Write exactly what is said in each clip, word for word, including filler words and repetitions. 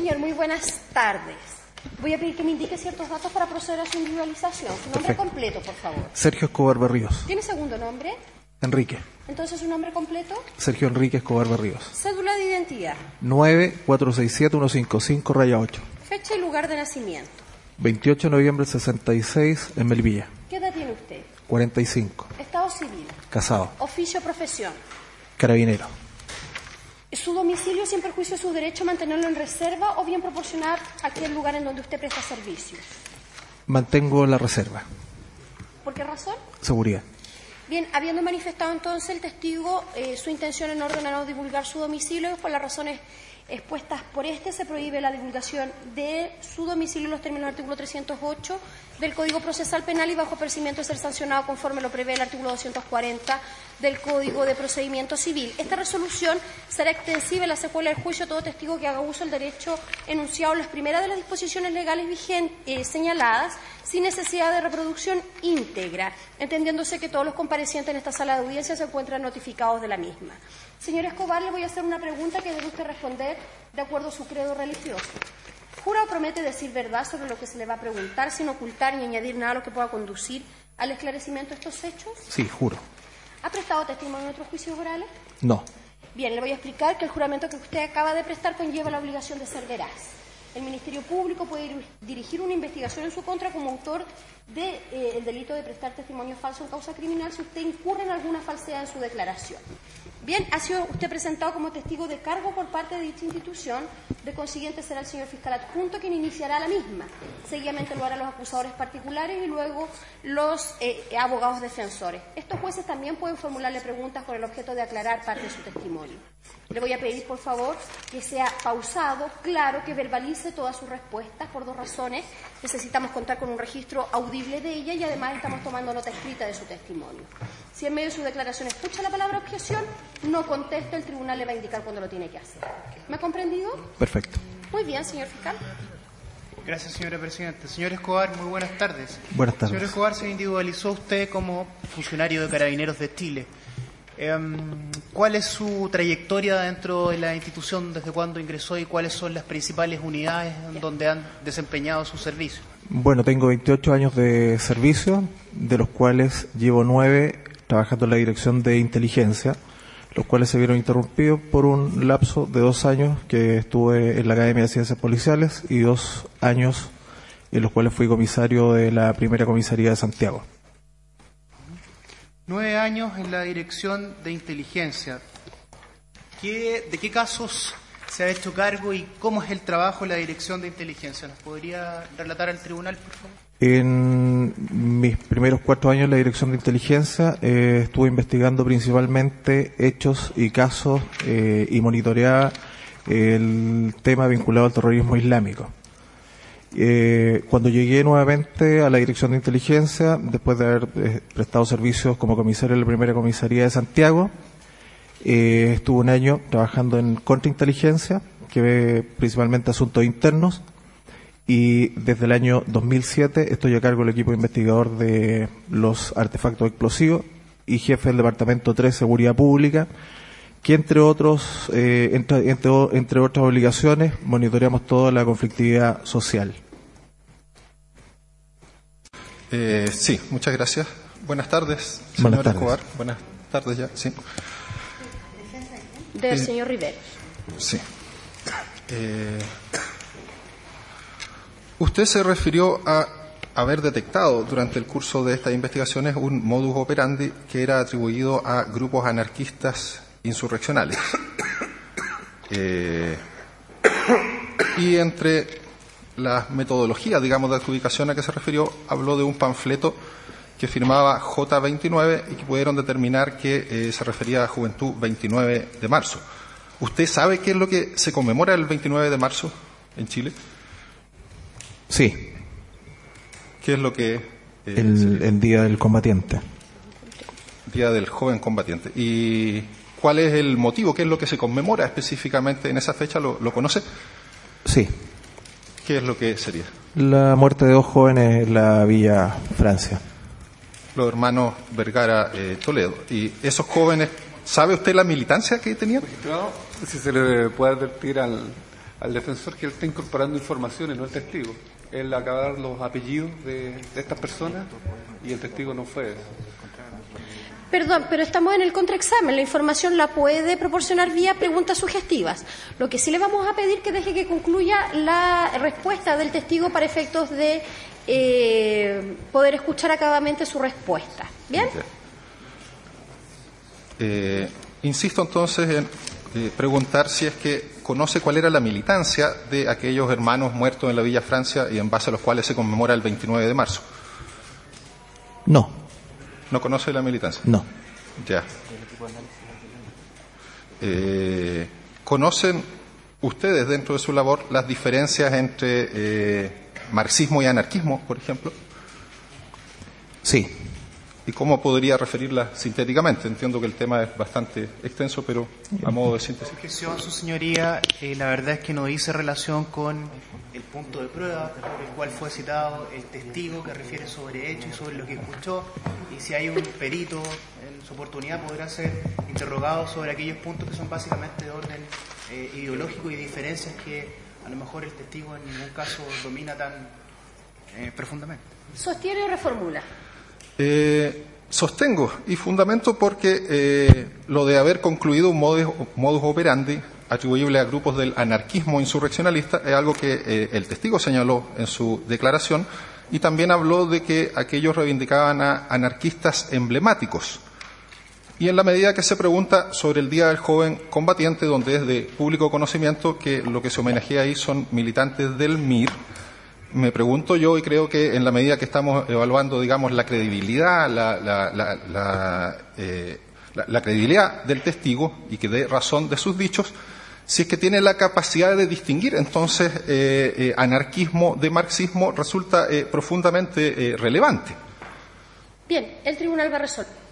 Señor, muy buenas tardes. Voy a pedir que me indique ciertos datos para proceder a su individualización. Su nombre Perfecto. completo, por favor. Sergio Escobar Berríos. ¿Tiene segundo nombre? Enrique. Entonces, ¿su nombre completo? Sergio Enrique Escobar Berríos. Cédula de identidad. nueve cuatro seis siete uno cinco cinco raya ocho. Fecha y lugar de nacimiento. veintiocho de noviembre del sesenta y seis en Melipilla. ¿Qué edad tiene usted? cuarenta y cinco. Estado civil. Casado. Oficio o profesión. Carabinero. Su domicilio sin perjuicio de su derecho a mantenerlo en reserva o bien proporcionar aquel lugar en donde usted presta servicios. Mantengo la reserva. ¿Por qué razón? Seguridad. Bien, habiendo manifestado entonces el testigo eh, su intención en orden a no divulgar su domicilio, por las razones expuestas por este, se prohíbe la divulgación de su domicilio en los términos del artículo trescientos ocho del Código Procesal Penal y bajo apercibimiento de ser sancionado conforme lo prevé el artículo doscientos cuarenta del Código de Procedimiento Civil. Esta resolución será extensiva en la secuela del juicio a todo testigo que haga uso del derecho enunciado en las primeras de las disposiciones legales vigentes, eh, señaladas, sin necesidad de reproducción íntegra, entendiéndose que todos los comparecientes en esta sala de audiencia se encuentran notificados de la misma. Señor Escobar, le voy a hacer una pregunta que debe usted responder de acuerdo a su credo religioso. ¿Jura o promete decir verdad sobre lo que se le va a preguntar, sin ocultar ni añadir nada a lo que pueda conducir al esclarecimiento de estos hechos? Sí, juro. ¿Ha prestado testimonio en otros juicios orales? No. Bien, le voy a explicar que el juramento que usted acaba de prestar conlleva la obligación de ser veraz. El Ministerio Público puede dirigir una investigación en su contra como autor del de, eh, delito de prestar testimonio falso en causa criminal si usted incurre en alguna falsedad en su declaración. Bien, ha sido usted presentado como testigo de cargo por parte de dicha institución, de consiguiente será el señor fiscal adjunto quien iniciará la misma. Seguidamente lo harán los acusadores particulares y luego los eh, abogados defensores. Estos jueces también pueden formularle preguntas con el objeto de aclarar parte de su testimonio. Le voy a pedir, por favor, que sea pausado, claro, que verbalice todas sus respuestas por dos razones. Necesitamos contar con un registro audible de ella y además estamos tomando nota escrita de su testimonio. Si en medio de su declaración escucha la palabra objeción, no conteste, el tribunal le va a indicar cuándo lo tiene que hacer. ¿Me ha comprendido? Perfecto. Muy bien, señor fiscal. Gracias, señora presidenta. Señor Escobar, muy buenas tardes. Buenas tardes. Señor Escobar, se individualizó usted como funcionario de Carabineros de Chile. Eh, ¿Cuál es su trayectoria dentro de la institución, desde cuándo ingresó y cuáles son las principales unidades en donde han desempeñado su servicio? Bueno, tengo veintiocho años de servicio, de los cuales llevo nueve trabajando en la Dirección de Inteligencia, los cuales se vieron interrumpidos por un lapso de dos años que estuve en la Academia de Ciencias Policiales y dos años en los cuales fui comisario de la primera comisaría de Santiago. Nueve años en la Dirección de Inteligencia. ¿Qué, ¿De qué casos se ha hecho cargo y cómo es el trabajo en la Dirección de Inteligencia? ¿Nos podría relatar al tribunal, por favor? En mis primeros cuatro años en la Dirección de Inteligencia eh, estuve investigando principalmente hechos y casos eh, y monitoreaba el tema vinculado al terrorismo islámico. Eh, cuando llegué nuevamente a la Dirección de Inteligencia, después de haber eh, prestado servicios como comisario en la primera comisaría de Santiago, eh, estuve un año trabajando en contrainteligencia, que ve principalmente asuntos internos, y desde el año dos mil siete estoy a cargo del equipo investigador de los artefactos explosivos y jefe del Departamento tres Seguridad Pública, que entre otros, eh, entre, entre, entre otras obligaciones, monitoreamos toda la conflictividad social. Eh, sí, muchas gracias. Buenas tardes, señor Buenas tardes. Escobar. Buenas tardes ya, sí. Del Eh, señor Rivera. Sí. Eh, usted se refirió a haber detectado durante el curso de estas investigaciones un modus operandi que era atribuido a grupos anarquistas insurreccionales. Eh, y entre las metodologías, digamos, de adjudicación a que se refirió, habló de un panfleto que firmaba J veintinueve y que pudieron determinar que eh, se refería a Juventud veintinueve de marzo. ¿Usted sabe qué es lo que se conmemora el veintinueve de marzo en Chile? Sí, ¿Qué es lo que... Eh, el, el Día del Combatiente. Día del Joven Combatiente. ¿Y cuál es el motivo? ¿Qué es lo que se conmemora específicamente en esa fecha? ¿Lo, lo conoce? Sí, ¿Qué es lo que sería? la muerte de dos jóvenes en la Villa Francia. Los hermanos Vergara eh, Toledo. ¿Y esos jóvenes, sabe usted la militancia que tenían? Magistrado, si se le puede advertir al, al defensor que él está incorporando información y no el testigo. Él acaba de dar los apellidos de, de estas personas y el testigo no fue eso. Perdón, pero estamos en el contraexamen. La información la puede proporcionar vía preguntas sugestivas. Lo que sí le vamos a pedir que deje que concluya la respuesta del testigo para efectos de eh, poder escuchar acabadamente su respuesta. ¿Bien? Eh, insisto entonces en eh, preguntar si es que conoce cuál era la militancia de aquellos hermanos muertos en la Villa Francia y en base a los cuales se conmemora el veintinueve de marzo. No. ¿No conoce la militancia? No. Ya. Eh, ¿Conocen ustedes dentro de su labor las diferencias entre eh, marxismo y anarquismo, por ejemplo? Sí. ¿Y cómo podría referirlas sintéticamente? Entiendo que el tema es bastante extenso, pero a modo de síntesis. Objeción, su señoría, eh, la verdad es que no dice relación con el punto de prueba por el cual fue citado el testigo que refiere sobre hechos y sobre lo que escuchó, y si hay un perito en su oportunidad podrá ser interrogado sobre aquellos puntos que son básicamente de orden eh, ideológico y diferencias que a lo mejor el testigo en ningún caso domina tan eh, profundamente. ¿Sostiene o reformula? Eh, sostengo y fundamento porque eh, lo de haber concluido un modus, modus operandi atribuible a grupos del anarquismo insurreccionalista es algo que eh, el testigo señaló en su declaración, y también habló de que aquellos reivindicaban a anarquistas emblemáticos. Y en la medida que se pregunta sobre el Día del Joven Combatiente, donde es de público conocimiento que lo que se homenajea ahí son militantes del M I R, me pregunto yo, y creo que en la medida que estamos evaluando, digamos, la credibilidad, la, la, la, la, eh, la, la credibilidad del testigo y que dé razón de sus dichos, si es que tiene la capacidad de distinguir, entonces eh, eh, anarquismo de marxismo resulta eh, profundamente eh, relevante. Bien, el tribunal va a resolver.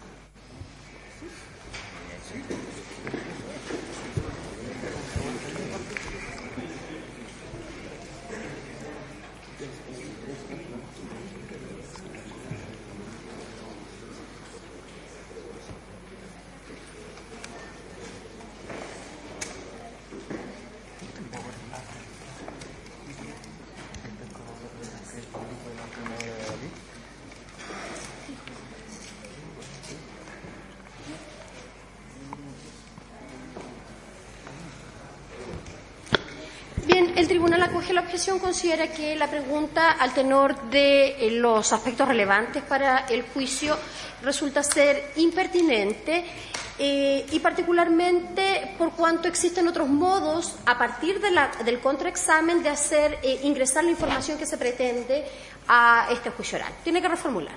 El tribunal acoge la objeción, considera que la pregunta, al tenor de eh, los aspectos relevantes para el juicio, resulta ser impertinente eh, y particularmente por cuanto existen otros modos, a partir de la, del contraexamen, de hacer eh, ingresar la información que se pretende a este juicio oral. Tiene que reformular.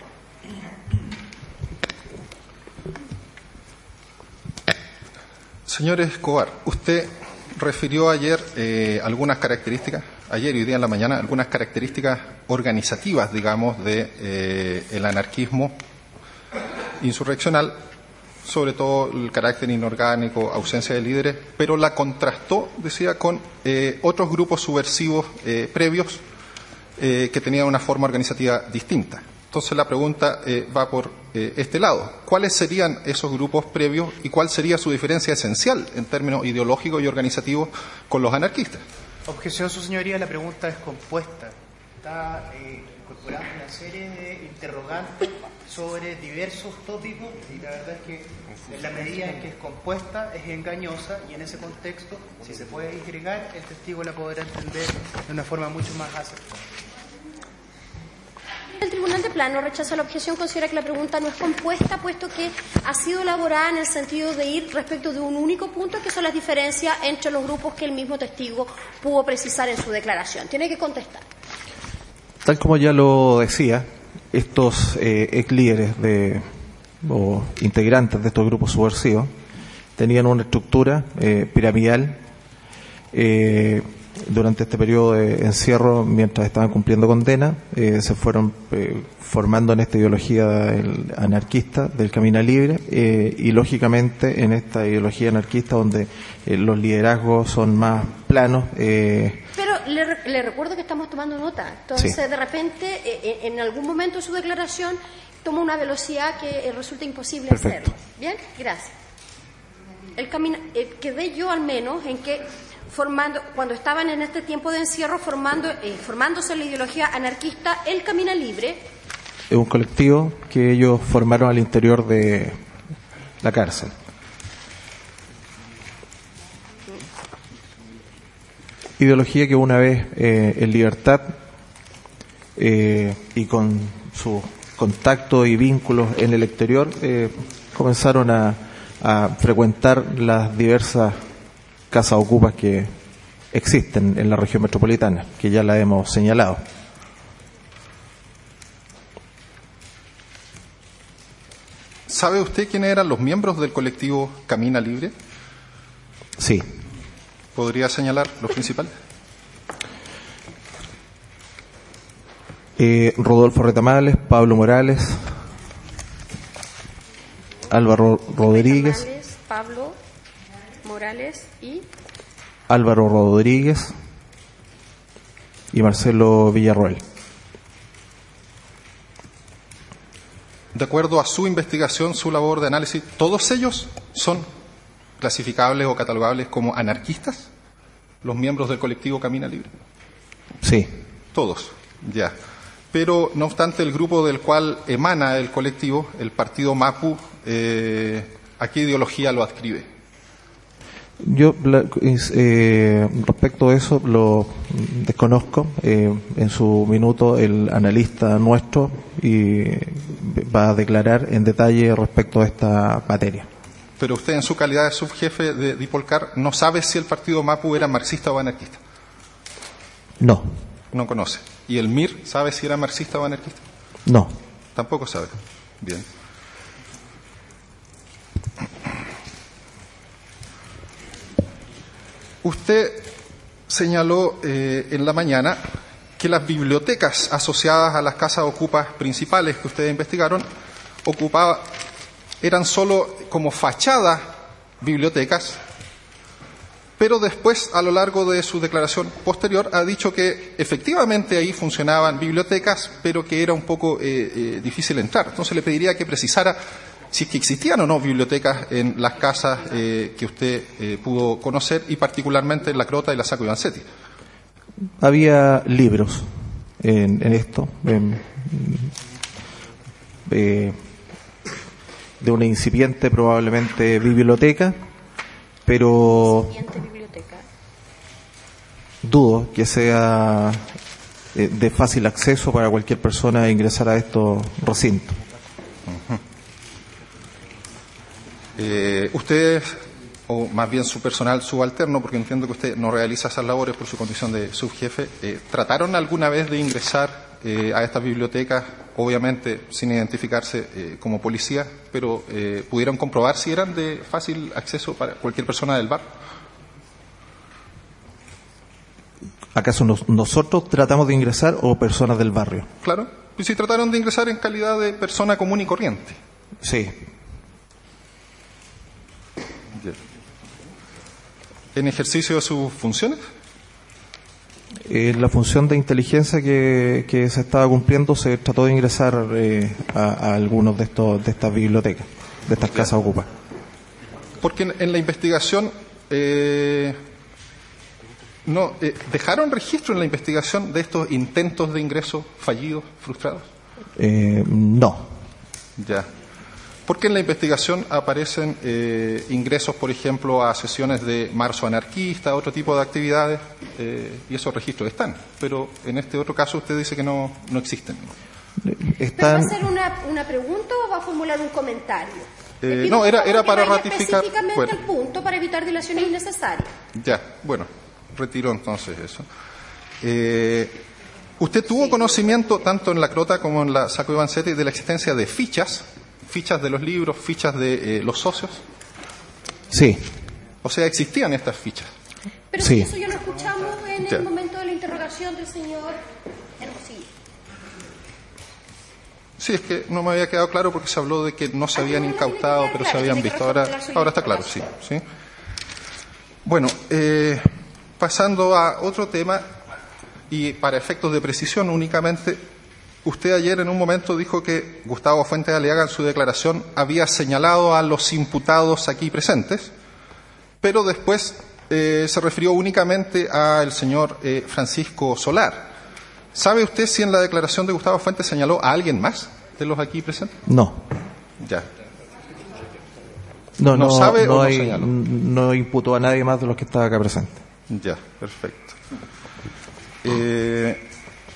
Señor Escobar, usted refirió ayer eh, algunas características, ayer y hoy día en la mañana, algunas características organizativas, digamos, de eh, el anarquismo insurreccional, sobre todo el carácter inorgánico, ausencia de líderes, pero la contrastó, decía, con eh, otros grupos subversivos eh, previos eh, que tenían una forma organizativa distinta. Entonces la pregunta eh, va por eh, este lado. ¿Cuáles serían esos grupos previos y cuál sería su diferencia esencial en términos ideológicos y organizativos con los anarquistas? Objeción, su señoría, la pregunta es compuesta. Está eh, incorporando una serie de interrogantes sobre diversos tópicos y la verdad es que en la medida en que es compuesta es engañosa, y en ese contexto, si se puede disgregar, el testigo la podrá entender de una forma mucho más aceptable. El Tribunal de Plano rechaza la objeción, considera que la pregunta no es compuesta, puesto que ha sido elaborada en el sentido de ir respecto de un único punto, que son las diferencias entre los grupos que el mismo testigo pudo precisar en su declaración. Tiene que contestar. Tal como ya lo decía, estos eh, ex líderes de, o integrantes de estos grupos subversivos tenían una estructura eh, piramidal eh, durante este periodo de encierro, mientras estaban cumpliendo condena, eh, se fueron eh, formando en esta ideología el anarquista del Camino Libre eh, y lógicamente en esta ideología anarquista donde eh, los liderazgos son más planos. Eh, Pero le, le recuerdo que estamos tomando nota, entonces sí. de repente eh, en algún momento de su declaración toma una velocidad que eh, resulta imposible Perfecto. hacerlo. Bien, gracias. El camino, eh, quedé yo al menos en que formando, cuando estaban en este tiempo de encierro formando, eh, formándose en la ideología anarquista El Camina Libre. Es un colectivo que ellos formaron al interior de la cárcel. Ideología que una vez eh, en libertad eh, y con sus contactos y vínculos en el exterior eh, comenzaron a, a frecuentar las diversas casas ocupas que existen en la región metropolitana, que ya la hemos señalado. ¿Sabe usted quiénes eran los miembros del colectivo Camina Libre? Sí. ¿Podría señalar los principales? Eh, Rodolfo Retamales, Pablo Morales, Álvaro Rodríguez, Retamales, Pablo Morales y Álvaro Rodríguez y Marcelo Villarroel. De acuerdo a su investigación, su labor de análisis, ¿todos ellos son clasificables o catalogables como anarquistas? ¿Los miembros del colectivo Camina Libre? Sí. Todos, ya. Pero, no obstante, el grupo del cual emana el colectivo, el partido MAPU, eh, ¿a qué ideología lo adscribe? Yo, eh, respecto a eso, lo desconozco. Eh, en su minuto, el analista nuestro y va a declarar en detalle respecto a esta materia. Pero usted, en su calidad de subjefe de Dipolcar, ¿no sabe si el partido MAPU era marxista o anarquista? No. No conoce. ¿Y el M I R sabe si era marxista o anarquista? No. Tampoco sabe. Bien. Usted señaló eh, en la mañana que las bibliotecas asociadas a las casas ocupas principales que ustedes investigaron ocupaba, eran solo como fachada bibliotecas, pero después, a lo largo de su declaración posterior, ha dicho que efectivamente ahí funcionaban bibliotecas, pero que era un poco eh, eh, difícil entrar. Entonces le pediría que precisara si es que existían o no bibliotecas en las casas eh, que usted eh, pudo conocer, y particularmente en La Crota y la Sacco Vanzetti. Había libros en, en esto, en, eh, de una incipiente probablemente biblioteca, pero Incipiente biblioteca. dudo que sea eh, de fácil acceso para cualquier persona ingresar a estos recintos. Eh, ustedes, o más bien su personal subalterno, porque entiendo que usted no realiza esas labores por su condición de subjefe, eh, ¿trataron alguna vez de ingresar eh, a estas bibliotecas, obviamente sin identificarse eh, como policía, pero eh, pudieron comprobar si eran de fácil acceso para cualquier persona del bar? ¿Acaso nos, nosotros tratamos de ingresar o personas del barrio? Claro, y si trataron de ingresar en calidad de persona común y corriente. Sí. ¿En ejercicio de sus funciones? Eh, la función de inteligencia que, que se estaba cumpliendo, se trató de ingresar eh, a, a algunos de estos de estas bibliotecas, de estas casas ocupas. Porque en, en la investigación eh, no eh, dejaron registro en la investigación de estos intentos de ingreso fallidos, frustrados. Eh, no. Ya. Porque en la investigación aparecen eh, ingresos, por ejemplo, a sesiones de marzo anarquista, otro tipo de actividades, eh, y esos registros están. Pero en este otro caso usted dice que no, no existen. Están... ¿Pero va a hacer una, una pregunta o va a formular un comentario? Eh, no, era, era para vaya ratificar. Específicamente Bueno. el punto para evitar dilaciones innecesarias. Ya, bueno, retiro entonces eso. Eh, ¿Usted tuvo conocimiento, tanto en La Crota como en la Sacco Vanzetti, de la existencia de fichas? Fichas de los libros, fichas de eh, los socios. Sí. O sea, existían estas fichas. Pero Sí. si eso ya lo escuchamos en Ya. el momento de la interrogación del señor Hermosilla. Sí, es que no me había quedado claro porque se habló de que no se habían incautado, pero se habían visto. Ahora, ahora está claro, sí. ¿sí? Bueno, eh, pasando a otro tema, y para efectos de precisión únicamente, usted ayer en un momento dijo que Gustavo Fuentes Aliaga en su declaración había señalado a los imputados aquí presentes, pero después eh, se refirió únicamente al señor eh, Francisco Solar. ¿Sabe usted si en la declaración de Gustavo Fuentes señaló a alguien más de los aquí presentes? No. Ya. No, ¿No no, sabe no, o no hay, señaló? no imputó a nadie más de los que estaba acá presente. Ya, perfecto. Eh,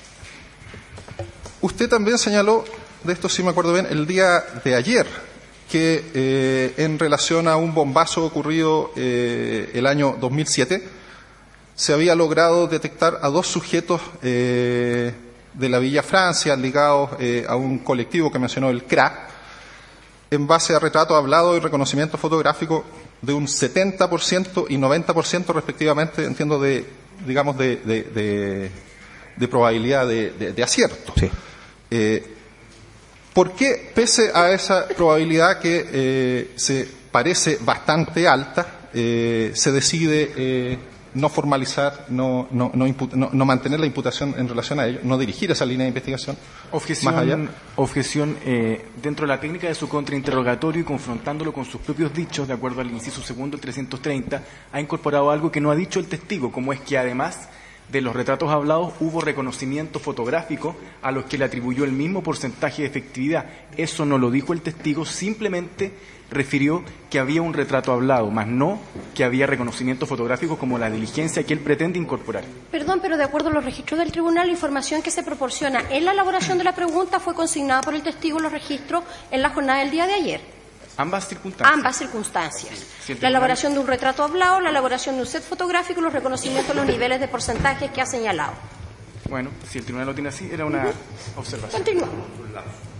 usted también señaló, de esto sí me acuerdo bien, el día de ayer, que eh, en relación a un bombazo ocurrido eh, el año dos mil siete, se había logrado detectar a dos sujetos eh, de la Villa Francia ligados eh, a un colectivo que mencionó el C R A, en base a retrato hablado y reconocimiento fotográfico de un setenta por ciento y noventa por ciento respectivamente, entiendo, de, digamos, de, de, de, de probabilidad de, de, de acierto. Sí. Eh, ¿Por qué, pese a esa probabilidad que eh, se parece bastante alta, eh, se decide eh, no formalizar, no, no, no, imput- no, no mantener la imputación en relación a ello, no dirigir esa línea de investigación Objeción, más allá? objeción eh, dentro de la técnica de su contrainterrogatorio y confrontándolo con sus propios dichos, de acuerdo al inciso segundo del trescientos treinta, ha incorporado algo que no ha dicho el testigo, como es que además de los retratos hablados hubo reconocimiento fotográfico a los que le atribuyó el mismo porcentaje de efectividad. Eso no lo dijo el testigo, simplemente refirió que había un retrato hablado, más no que había reconocimiento fotográfico como la diligencia que él pretende incorporar. Perdón, pero de acuerdo a los registros del tribunal, la información que se proporciona en la elaboración de la pregunta fue consignada por el testigo en los registros en la jornada del día de ayer. Ambas circunstancias. Ambas circunstancias. Sí, el La tribunal- elaboración de un retrato hablado, la elaboración de un set fotográfico y los reconocimientos de los niveles de porcentajes que ha señalado. Bueno, si el tribunal lo tiene así, era una observación. Continuamos.